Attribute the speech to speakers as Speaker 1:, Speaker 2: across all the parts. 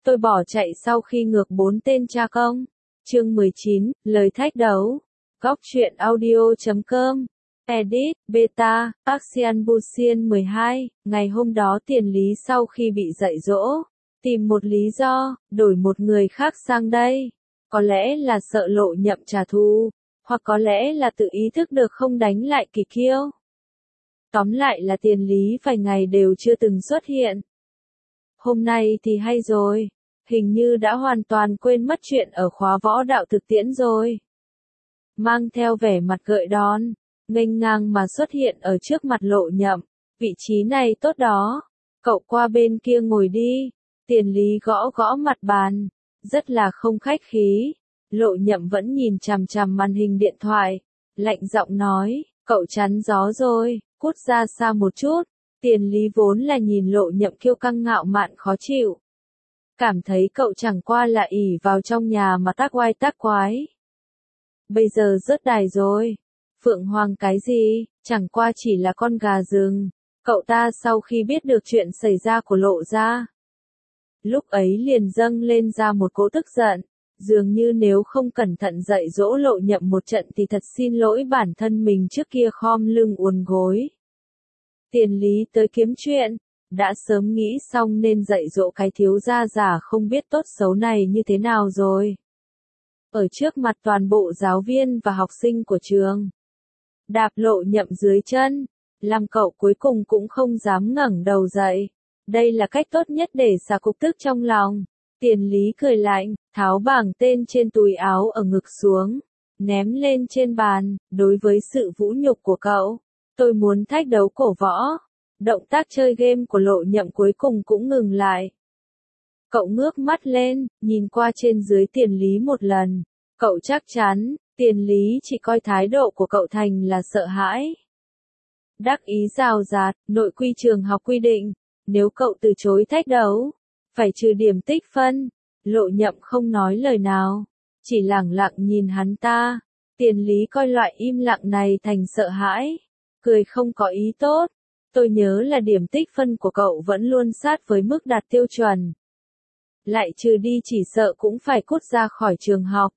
Speaker 1: tôi bỏ chạy sau khi ngược 4 tên cha công. Chương 19, lời thách đấu. Góc truyện audio.com. Edit, Beta, Axian Busian 12, ngày hôm đó Tiền Lý sau khi bị dạy dỗ, tìm một lý do, đổi một người khác sang đây. Có lẽ là sợ Lộ Nhậm trả thù, hoặc có lẽ là tự ý thức được không đánh lại Kỳ Kiêu. Tóm lại là Tiền Lý vài ngày đều chưa từng xuất hiện. Hôm nay thì hay rồi, hình như đã hoàn toàn quên mất chuyện ở khóa võ đạo thực tiễn rồi. Mang theo vẻ mặt gợi đón, nghênh ngang mà xuất hiện ở trước mặt Lộ Nhậm, vị trí này tốt đó, cậu qua bên kia ngồi đi. Tiền Lý gõ gõ mặt bàn, rất là không khách khí. Lộ Nhậm vẫn nhìn chằm chằm màn hình điện thoại, lạnh giọng nói, cậu chắn gió rồi, cút ra xa một chút. Tiền Lý vốn là nhìn Lộ Nhậm kiêu căng ngạo mạn khó chịu, cảm thấy cậu chẳng qua là ỷ vào trong nhà mà tác oai tác quái. Bây giờ rớt đài rồi, Phượng Hoàng cái gì, chẳng qua chỉ là con gà rừng. Cậu ta sau khi biết được chuyện xảy ra của Lộ gia, lúc ấy liền dâng lên ra một cỗ tức giận, dường như nếu không cẩn thận dạy dỗ Lộ Nhậm một trận thì thật xin lỗi bản thân mình trước kia khom lưng uốn gối. Tiền Lý tới kiếm chuyện, đã sớm nghĩ xong nên dạy dỗ cái thiếu gia già không biết tốt xấu này như thế nào rồi. Ở trước mặt toàn bộ giáo viên và học sinh của trường, đạp Lộ Nhậm dưới chân, làm cậu cuối cùng cũng không dám ngẩng đầu dậy. Đây là cách tốt nhất để xả cục tức trong lòng. Tiền Lý cười lạnh, tháo bảng tên trên túi áo ở ngực xuống, ném lên trên bàn. Đối với sự vũ nhục của cậu, tôi muốn thách đấu cổ võ. Động tác chơi game của Lộ Nhậm cuối cùng cũng ngừng lại. Cậu ngước mắt lên, nhìn qua trên dưới Tiền Lý một lần. Cậu chắc chắn, Tiền Lý chỉ coi thái độ của cậu thành là sợ hãi. Đắc ý rào rạt, nội quy trường học quy định, nếu cậu từ chối thách đấu, phải trừ điểm tích phân. Lộ Nhậm không nói lời nào, chỉ lẳng lặng nhìn hắn ta. Tiền Lý coi loại im lặng này thành sợ hãi, cười không có ý tốt. Tôi nhớ là điểm tích phân của cậu vẫn luôn sát với mức đạt tiêu chuẩn. Lại trừ đi chỉ sợ cũng phải cút ra khỏi trường học.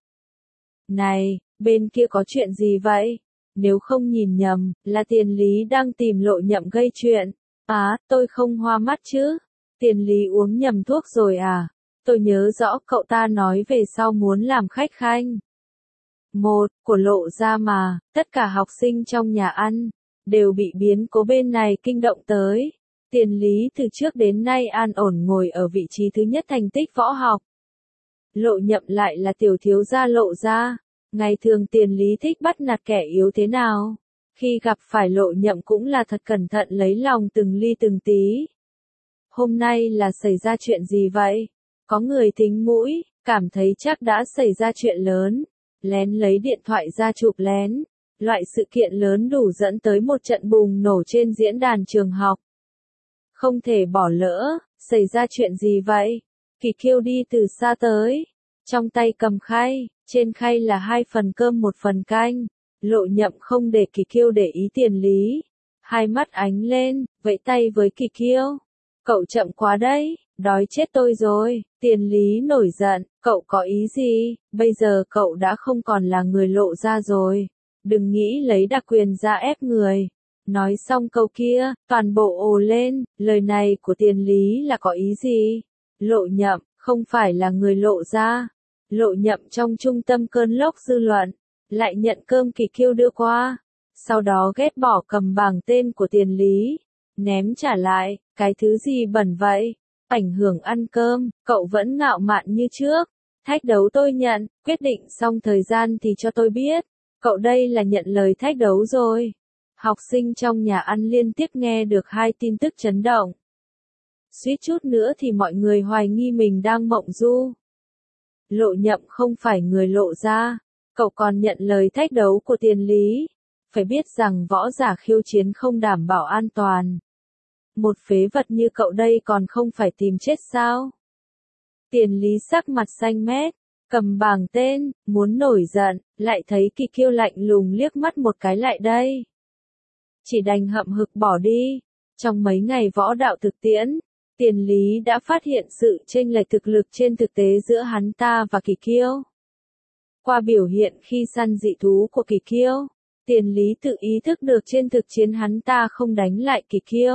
Speaker 1: Này, bên kia có chuyện gì vậy? Nếu không nhìn nhầm, là Tiền Lý đang tìm Lộ Nhậm gây chuyện. Tôi không hoa mắt chứ? Tiền Lý uống nhầm thuốc rồi à? Tôi nhớ rõ cậu ta nói về sau muốn làm khách khanh. Của Lộ gia mà, tất cả học sinh trong nhà ăn đều bị biến cố bên này kinh động tới. Tiền Lý từ trước đến nay an ổn ngồi ở vị trí thứ nhất thành tích võ học. Lộ Nhậm lại là tiểu thiếu gia Lộ gia. Ngày thường Tiền Lý thích bắt nạt kẻ yếu thế nào? Khi gặp phải Lộ Nhậm cũng là thật cẩn thận lấy lòng từng ly từng tí. Hôm nay là xảy ra chuyện gì vậy? Có người thính mũi, cảm thấy chắc đã xảy ra chuyện lớn. Lén lấy điện thoại ra chụp lén. Loại sự kiện lớn đủ dẫn tới một trận bùng nổ trên diễn đàn trường học. Không thể bỏ lỡ, xảy ra chuyện gì vậy? Kỳ Kiêu đi từ xa tới, trong tay cầm khay, trên khay là 2 phần cơm 1 phần canh. Lộ Nhậm không để Kỳ Kiêu để ý Tiền Lý, hai mắt ánh lên, vẫy tay với Kỳ Kiêu. Cậu chậm quá đấy, đói chết tôi rồi. Tiền Lý nổi giận, cậu có ý gì? Bây giờ cậu đã không còn là người Lộ gia rồi, đừng nghĩ lấy đặc quyền ra ép người. Nói xong câu kia, toàn bộ ồ lên, lời này của Tiền Lý là có ý gì? Lộ Nhậm, không phải là người Lộ gia. Lộ Nhậm trong trung tâm cơn lốc dư luận, lại nhận cơm Kỳ Kiêu đưa qua, sau đó ghét bỏ cầm bảng tên của Tiền Lý, ném trả lại. Cái thứ gì bẩn vậy? Ảnh hưởng ăn cơm, cậu vẫn ngạo mạn như trước. Thách đấu tôi nhận, quyết định xong thời gian thì cho tôi biết. Cậu đây là nhận lời thách đấu rồi. Học sinh trong nhà ăn liên tiếp nghe được 2 tin tức chấn động. Suýt chút nữa thì mọi người hoài nghi mình đang mộng du. Lộ Nhậm không phải người Lộ gia, cậu còn nhận lời thách đấu của Tiền Lý. Phải biết rằng võ giả khiêu chiến không đảm bảo an toàn. Một phế vật như cậu đây còn không phải tìm chết sao? Tiền Lý sắc mặt xanh mét, cầm bảng tên, muốn nổi giận, lại thấy Kỳ Kiêu lạnh lùng liếc mắt một cái lại đây. Chỉ đành hậm hực bỏ đi. Trong mấy ngày võ đạo thực tiễn, Tiền Lý đã phát hiện sự chênh lệch thực lực trên thực tế giữa hắn ta và Kỳ Kiêu. Qua biểu hiện khi săn dị thú của Kỳ Kiêu, Tiền Lý tự ý thức được trên thực chiến hắn ta không đánh lại Kỳ Kiêu.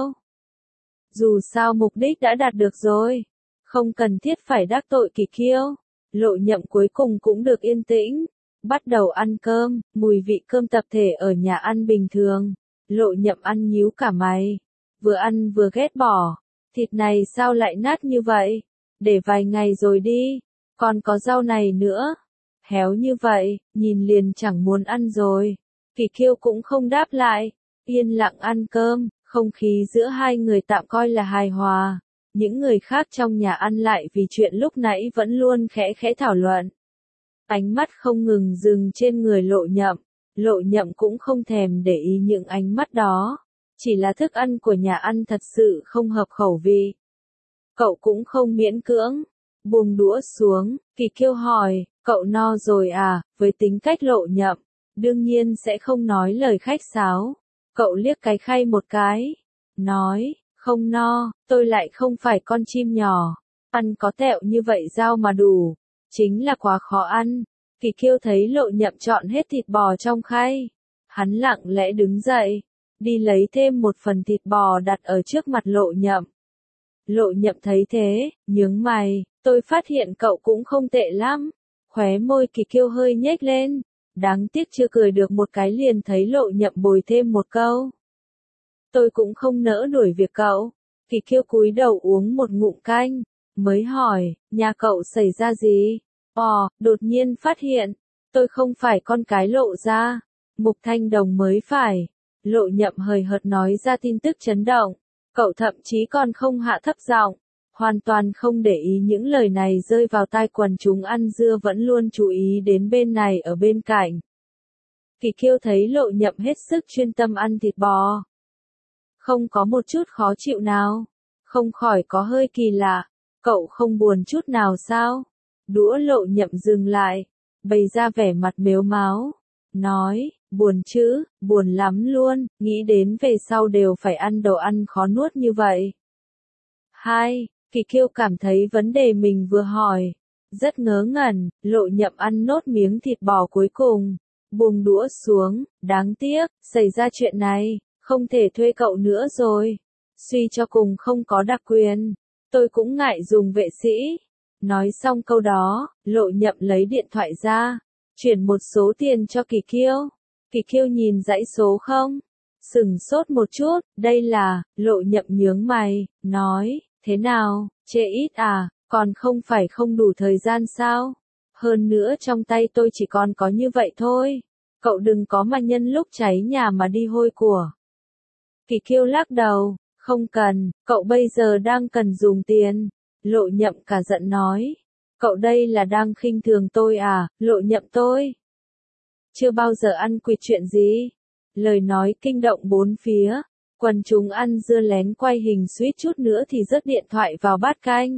Speaker 1: Dù sao mục đích đã đạt được rồi, không cần thiết phải đắc tội Kỳ Kiêu. Lộ Nhậm cuối cùng cũng được yên tĩnh, bắt đầu ăn cơm, mùi vị cơm tập thể ở nhà ăn bình thường. Lộ Nhậm ăn nhíu cả mày, vừa ăn vừa ghét bỏ, thịt này sao lại nát như vậy, để vài ngày rồi đi, còn có rau này nữa, héo như vậy, nhìn liền chẳng muốn ăn rồi. Kỳ Kiêu cũng không đáp lại, yên lặng ăn cơm, không khí giữa hai người tạm coi là hài hòa. Những người khác trong nhà ăn lại vì chuyện lúc nãy vẫn luôn khẽ khẽ thảo luận. Ánh mắt không ngừng dừng trên người Lộ Nhậm. Lộ Nhậm cũng không thèm để ý những ánh mắt đó. Chỉ là thức ăn của nhà ăn thật sự không hợp khẩu vị. Cậu cũng không miễn cưỡng. Buông đũa xuống, Kỳ Kiêu hỏi, cậu no rồi à? Với tính cách Lộ Nhậm, đương nhiên sẽ không nói lời khách sáo. Cậu liếc cái khay một cái, nói, không no, tôi lại không phải con chim nhỏ. Ăn có tẹo như vậy sao mà đủ, chính là quá khó ăn. Kỳ Kiêu thấy Lộ Nhậm chọn hết thịt bò trong khay. Hắn lặng lẽ đứng dậy, đi lấy thêm một phần thịt bò đặt ở trước mặt Lộ Nhậm. Lộ Nhậm thấy thế, nhướng mày, tôi phát hiện cậu cũng không tệ lắm. Khóe môi Kỳ Kiêu hơi nhếch lên, đáng tiếc chưa cười được một cái liền thấy Lộ Nhậm bồi thêm một câu. Tôi cũng không nỡ đuổi việc cậu. Kỳ Kiêu cúi đầu uống một ngụm canh, mới hỏi, nhà cậu xảy ra gì? Đột nhiên phát hiện, tôi không phải con cái Lộ gia, Mục Thanh Đồng mới phải. Lộ Nhậm hời hợt nói ra tin tức chấn động, cậu thậm chí còn không hạ thấp giọng, hoàn toàn không để ý những lời này rơi vào tai quần chúng ăn dưa vẫn luôn chú ý đến bên này ở bên cạnh. Kỳ Kiêu thấy Lộ Nhậm hết sức chuyên tâm ăn thịt bò, không có một chút khó chịu nào, không khỏi có hơi kỳ lạ, cậu không buồn chút nào sao? Đũa Lộ Nhậm dừng lại, bày ra vẻ mặt mếu máo, nói, buồn chứ, buồn lắm luôn, nghĩ đến về sau đều phải ăn đồ ăn khó nuốt như vậy. Kỳ Kiêu cảm thấy vấn đề mình vừa hỏi, rất ngớ ngẩn. Lộ Nhậm ăn nốt miếng thịt bò cuối cùng, buông đũa xuống, đáng tiếc, xảy ra chuyện này, không thể thuê cậu nữa rồi. Suy cho cùng không có đặc quyền, tôi cũng ngại dùng vệ sĩ. Nói xong câu đó, Lộ Nhậm lấy điện thoại ra, chuyển một số tiền cho Kỳ Kiêu. Kỳ Kiêu nhìn dãy số không, sửng sốt một chút, đây là. Lộ Nhậm nhướng mày, nói, thế nào, chê ít à, còn không phải không đủ thời gian sao? Hơn nữa trong tay tôi chỉ còn có như vậy thôi, cậu đừng có mà nhân lúc cháy nhà mà đi hôi của. Kỳ Kiêu lắc đầu, không cần, cậu bây giờ đang cần dùng tiền. Lộ Nhậm cả giận nói, cậu đây là đang khinh thường tôi à? Lộ Nhậm tôi chưa bao giờ ăn quỵt chuyện gì. Lời nói kinh động bốn phía, quần chúng ăn dưa lén quay hình suýt chút nữa thì rớt điện thoại vào bát canh.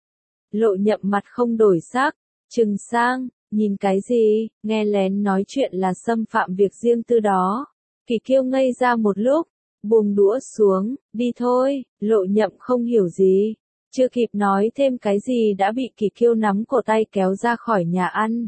Speaker 1: Lộ Nhậm mặt không đổi sắc, trừng sang, nhìn cái gì, nghe lén nói chuyện là xâm phạm việc riêng tư đó. Kỳ Kiêu ngây ra một lúc, buông đũa xuống, đi thôi. Lộ Nhậm không hiểu gì, chưa kịp nói thêm cái gì đã bị Kỳ Kiêu nắm cổ tay kéo ra khỏi nhà ăn.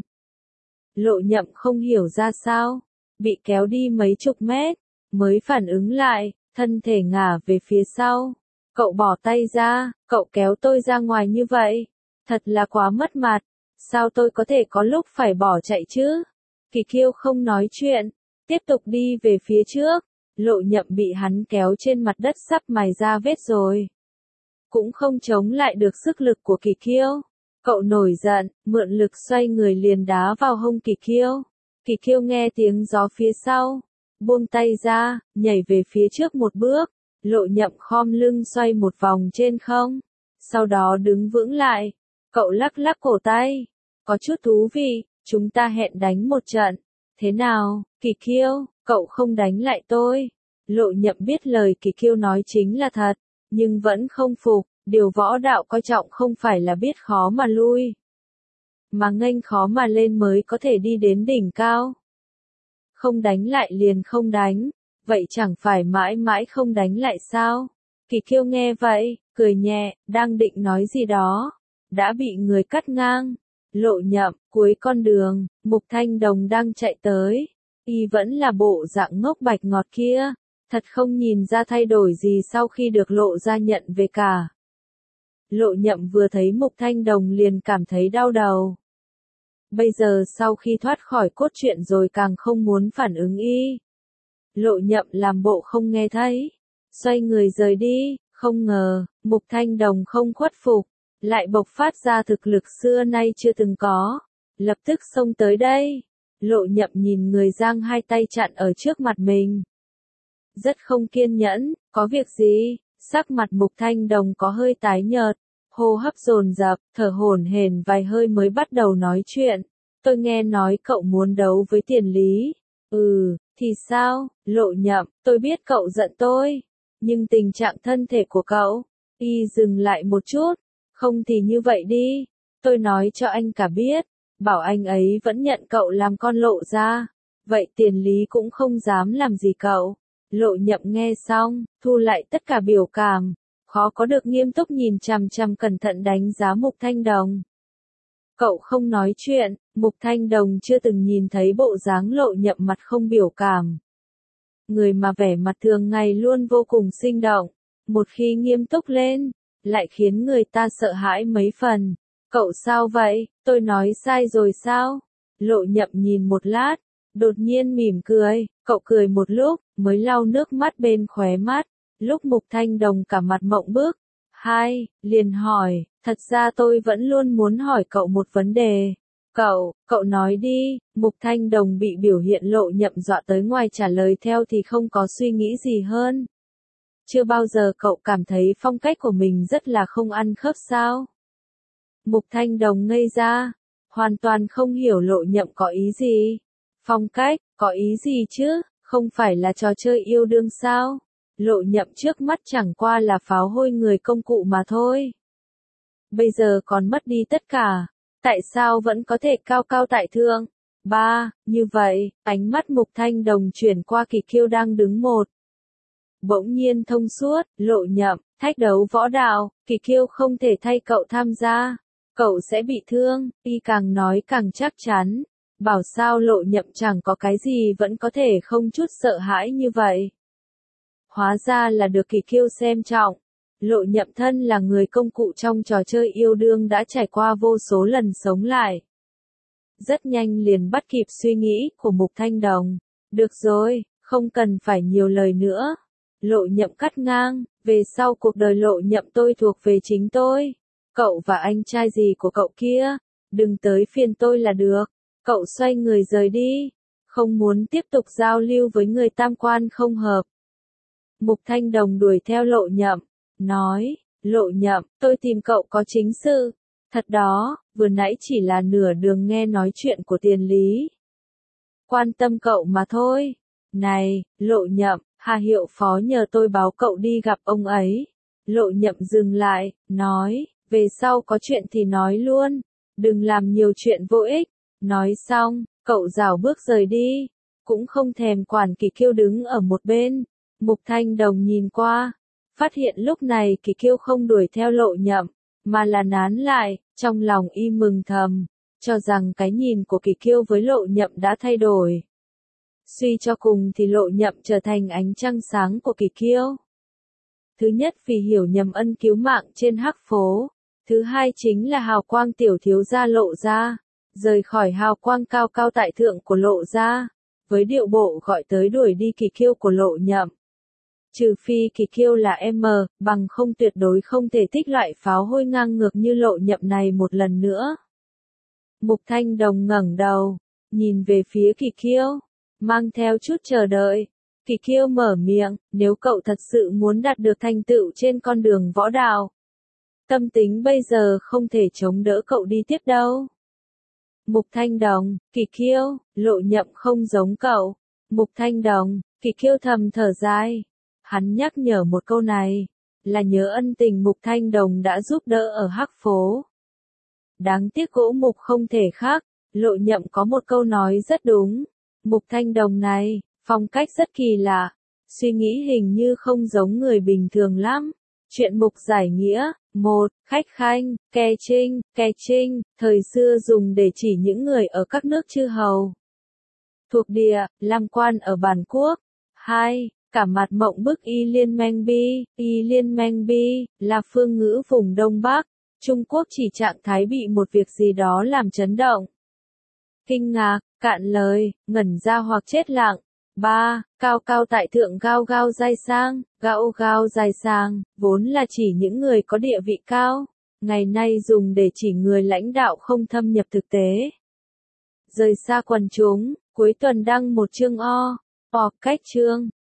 Speaker 1: Lộ Nhậm không hiểu ra sao, bị kéo đi mấy chục mét, mới phản ứng lại, thân thể ngả về phía sau. Cậu bỏ tay ra, cậu kéo tôi ra ngoài như vậy, thật là quá mất mặt, sao tôi có thể có lúc phải bỏ chạy chứ? Kỳ Kiêu không nói chuyện, tiếp tục đi về phía trước. Lộ Nhậm bị hắn kéo trên mặt đất sắp mài ra vết rồi, cũng không chống lại được sức lực của Kỳ Kiêu. Cậu nổi giận, mượn lực xoay người liền đá vào hông Kỳ Kiêu. Kỳ Kiêu nghe tiếng gió phía sau, buông tay ra, nhảy về phía trước một bước. Lộ Nhậm khom lưng xoay một vòng trên không, sau đó đứng vững lại. Cậu lắc lắc cổ tay, có chút thú vị, chúng ta hẹn đánh một trận. Thế nào, Kỳ Kiêu, cậu không đánh lại tôi? Lộ Nhậm biết lời Kỳ Kiêu nói chính là thật, nhưng vẫn không phục. Điều võ đạo coi trọng không phải là biết khó mà lui, mà nghênh khó mà lên mới có thể đi đến đỉnh cao. Không đánh lại liền không đánh, vậy chẳng phải mãi mãi không đánh lại sao? Kỳ Kiêu nghe vậy, cười nhẹ, đang định nói gì đó, đã bị người cắt ngang. Lộ Nhậm, cuối con đường, Mục Thanh Đồng đang chạy tới, y vẫn là bộ dạng ngốc bạch ngọt kia, thật không nhìn ra thay đổi gì sau khi được Lộ gia nhận về cả. Lộ Nhậm vừa thấy Mục Thanh Đồng liền cảm thấy đau đầu. Bây giờ sau khi thoát khỏi cốt truyện rồi càng không muốn phản ứng y. Lộ Nhậm làm bộ không nghe thấy, xoay người rời đi, không ngờ, Mục Thanh Đồng không khuất phục, lại bộc phát ra thực lực xưa nay chưa từng có, lập tức xông tới đây. Lộ Nhậm nhìn người giang hai tay chặn ở trước mặt mình. Rất không kiên nhẫn, có việc gì? Sắc mặt Mục Thanh Đồng có hơi tái nhợt, hô hấp dồn dập, thở hổn hển vài hơi mới bắt đầu nói chuyện. Tôi nghe nói cậu muốn đấu với Tiền Lý. Thì sao? Lộ Nhậm, tôi biết cậu giận tôi, nhưng tình trạng thân thể của cậu. Y dừng lại một chút, không thì như vậy đi, tôi nói cho anh cả biết, bảo anh ấy vẫn nhận cậu làm con Lộ gia, vậy Tiền Lý cũng không dám làm gì cậu. Lộ Nhậm nghe xong, thu lại tất cả biểu cảm, khó có được nghiêm túc nhìn chằm chằm cẩn thận đánh giá Mục Thanh Đồng. Cậu không nói chuyện, Mục Thanh Đồng chưa từng nhìn thấy bộ dáng Lộ Nhậm mặt không biểu cảm. Người mà vẻ mặt thường ngày luôn vô cùng sinh động, một khi nghiêm túc lên, lại khiến người ta sợ hãi mấy phần. Cậu sao vậy, tôi nói sai rồi sao? Lộ Nhậm nhìn một lát, đột nhiên mỉm cười, cậu cười một lúc, mới lau nước mắt bên khóe mắt, lúc Mục Thanh Đồng cả mặt mộng bức. Liền hỏi, thật ra tôi vẫn luôn muốn hỏi cậu một vấn đề. Cậu nói đi. Mục Thanh Đồng bị biểu hiện Lộ Nhậm dọa tới ngoài trả lời theo thì không có suy nghĩ gì hơn. Chưa bao giờ cậu cảm thấy phong cách của mình rất là không ăn khớp sao? Mục Thanh Đồng ngây ra, hoàn toàn không hiểu Lộ Nhậm có ý gì. Phong cách, có ý gì chứ, không phải là trò chơi yêu đương sao? Lộ Nhậm trước mắt chẳng qua là pháo hôi người công cụ mà thôi. Bây giờ còn mất đi tất cả, tại sao vẫn có thể cao cao tại thượng? Như vậy, ánh mắt Mục Thanh Đồng chuyển qua Kỳ Kiêu đang đứng một. Bỗng nhiên thông suốt, Lộ Nhậm, thách đấu võ đạo, Kỳ Kiêu không thể thay cậu tham gia. Cậu sẽ bị thương, y càng nói càng chắc chắn. Bảo sao Lộ Nhậm chẳng có cái gì vẫn có thể không chút sợ hãi như vậy. Hóa ra là được Kỳ Kiêu xem trọng. Lộ Nhậm thân là người công cụ trong trò chơi yêu đương đã trải qua vô số lần sống lại. Rất nhanh liền bắt kịp suy nghĩ của Mục Thanh Đồng. Được rồi, không cần phải nhiều lời nữa. Lộ Nhậm cắt ngang, về sau cuộc đời Lộ Nhậm tôi thuộc về chính tôi. Cậu và anh trai gì của cậu kia, đừng tới phiền tôi là được. Cậu xoay người rời đi, không muốn tiếp tục giao lưu với người tam quan không hợp. Mục Thanh Đồng đuổi theo Lộ Nhậm, nói, Lộ Nhậm, tôi tìm cậu có chính sự. Thật đó, vừa nãy chỉ là nửa đường nghe nói chuyện của Tiền Lý. Quan tâm cậu mà thôi. Này, Lộ Nhậm, Hà Hiệu Phó nhờ tôi báo cậu đi gặp ông ấy. Lộ Nhậm dừng lại, nói, về sau có chuyện thì nói luôn, đừng làm nhiều chuyện vô ích. Nói xong, cậu rảo bước rời đi, cũng không thèm quản Kỳ Kiêu đứng ở một bên. Mục Thanh Đồng nhìn qua, phát hiện lúc này Kỳ Kiêu không đuổi theo Lộ Nhậm, mà là nán lại, trong lòng y mừng thầm, cho rằng cái nhìn của Kỳ Kiêu với Lộ Nhậm đã thay đổi. Suy cho cùng thì Lộ Nhậm trở thành ánh trăng sáng của Kỳ Kiêu. Thứ nhất vì hiểu nhầm ân cứu mạng trên hắc phố, thứ hai chính là hào quang tiểu thiếu gia Lộ gia, rời khỏi hào quang cao cao tại thượng của Lộ gia, với điệu bộ gọi tới đuổi đi Kỳ Kiêu của Lộ Nhậm. Trừ phi Kỳ Kiêu là em, bằng không tuyệt đối không thể thích loại pháo hôi ngang ngược như Lộ Nhậm này một lần nữa. Mục Thanh Đồng ngẩng đầu, nhìn về phía Kỳ Kiêu, mang theo chút chờ đợi. Kỳ Kiêu mở miệng, nếu cậu thật sự muốn đạt được thành tựu trên con đường võ đạo, tâm tính bây giờ không thể chống đỡ cậu đi tiếp đâu. Mục Thanh Đồng, Kỳ Kiêu, Lộ Nhậm không giống cậu. Mục Thanh Đồng, Kỳ Kiêu thầm thở dài. Hắn nhắc nhở một câu này, là nhớ ân tình Mục Thanh Đồng đã giúp đỡ ở hắc phố. Đáng tiếc gỗ mục không thể khác, Lộ Nhậm có một câu nói rất đúng. Mục Thanh Đồng này, phong cách rất kỳ lạ, suy nghĩ hình như không giống người bình thường lắm. Chuyện mục giải nghĩa. 1. Khách khanh, ke trinh, thời xưa dùng để chỉ những người ở các nước chư hầu. Thuộc địa, làm quan ở bản quốc. 2. Cả mặt mộng bức y liên manh bi, là phương ngữ vùng Đông Bắc. Trung Quốc chỉ trạng thái bị một việc gì đó làm chấn động. Kinh ngạc, cạn lời, ngẩn ra hoặc chết lặng. 3. Cao cao tại thượng gao gao dài sang, vốn là chỉ những người có địa vị cao. Ngày nay dùng để chỉ người lãnh đạo không thâm nhập thực tế. Rời xa quần chúng, cuối tuần đăng một chương cách chương.